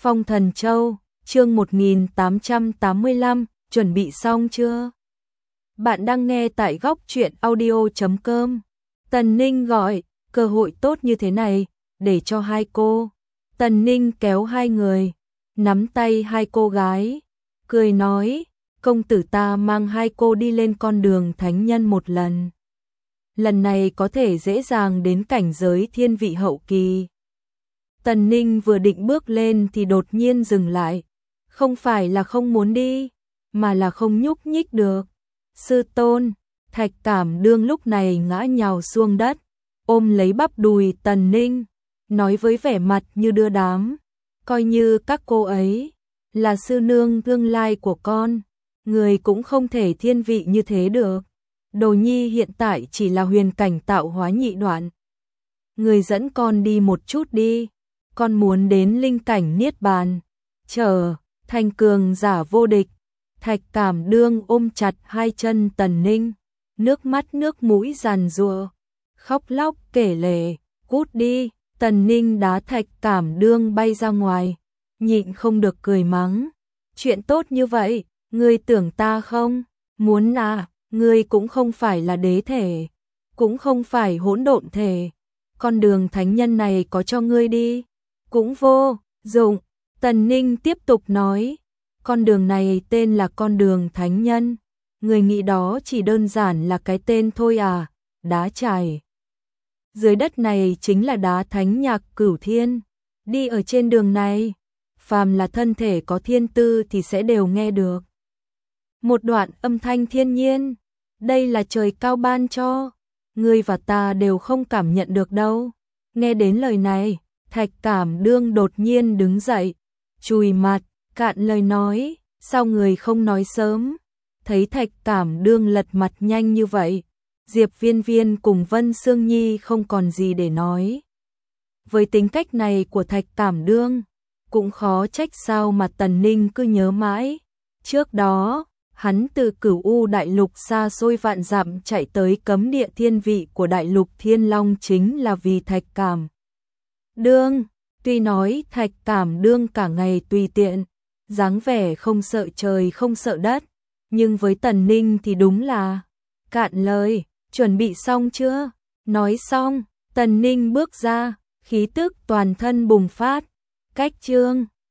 Phong Thần Châu, chương 1885, chuẩn bị xong chưa? Bạn đang nghe tại góc truyện audio.com. Tần Ninh gọi, cơ hội tốt như thế này, để cho hai cô. Tần Ninh kéo hai người, nắm tay hai cô gái, cười nói, công tử ta mang hai cô đi lên con đường thánh nhân một lần. Lần này có thể dễ dàng đến cảnh giới thiên vị hậu kỳ. Tần Ninh vừa định bước lên thì đột nhiên dừng lại. Không phải là không muốn đi, mà là không nhúc nhích được. Sư tôn, Thạch Cảm Đương lúc này ngã nhào xuống đất, ôm lấy bắp đùi Tần Ninh, nói với vẻ mặt như đưa đám. Coi như các cô ấy là sư nương tương lai của con, người cũng không thể thiên vị như thế được. Đồ nhi hiện tại chỉ là huyền cảnh tạo hóa nhị đoạn. Người dẫn con đi một chút đi, con muốn đến linh cảnh niết bàn, trở thành cường giả vô địch. Thạch Cảm Đương ôm chặt hai chân Tần Ninh, nước mắt nước mũi giàn giụa, khóc lóc kể lể, cút đi. Tần Ninh đá Thạch Cảm Đương bay ra ngoài, nhịn không được cười mắng. Chuyện tốt như vậy, ngươi tưởng ta không muốn à? Ngươi cũng không phải là đế thể, cũng không phải hỗn độn thể. Con đường thánh nhân này có cho ngươi đi, cũng vô dụng. Tần Ninh tiếp tục nói, con đường này tên là con đường thánh nhân. Người nghĩ đó chỉ đơn giản là cái tên thôi à? Đá trải dưới đất này chính là đá thánh nhạc cửu thiên. Đi ở trên đường này, phàm là thân thể có thiên tư thì sẽ đều nghe được một đoạn âm thanh thiên nhiên. Đây là trời cao ban cho, ngươi và ta đều không cảm nhận được đâu. Nghe đến lời này, Thạch Cảm Đương đột nhiên đứng dậy, chùi mặt, cạn lời nói, sao người không nói sớm? Thấy Thạch Cảm Đương lật mặt nhanh như vậy, Diệp Viên Viên cùng Vân Sương Nhi không còn gì để nói. Với tính cách này của Thạch Cảm Đương, cũng khó trách sao mà Tần Ninh cứ nhớ mãi. Trước đó, hắn từ Cửu U đại lục xa xôi vạn dặm chạy tới cấm địa thiên vị của đại lục Thiên Long chính là vì Thạch Cảm Đương. Tuy nói Thạch Cảm Đương cả ngày tùy tiện, dáng vẻ không sợ trời không sợ đất, nhưng với Tần Ninh thì đúng là cạn lời. Chuẩn bị xong chưa? Nói xong, Tần Ninh bước ra, khí tức toàn thân bùng phát. Cách chương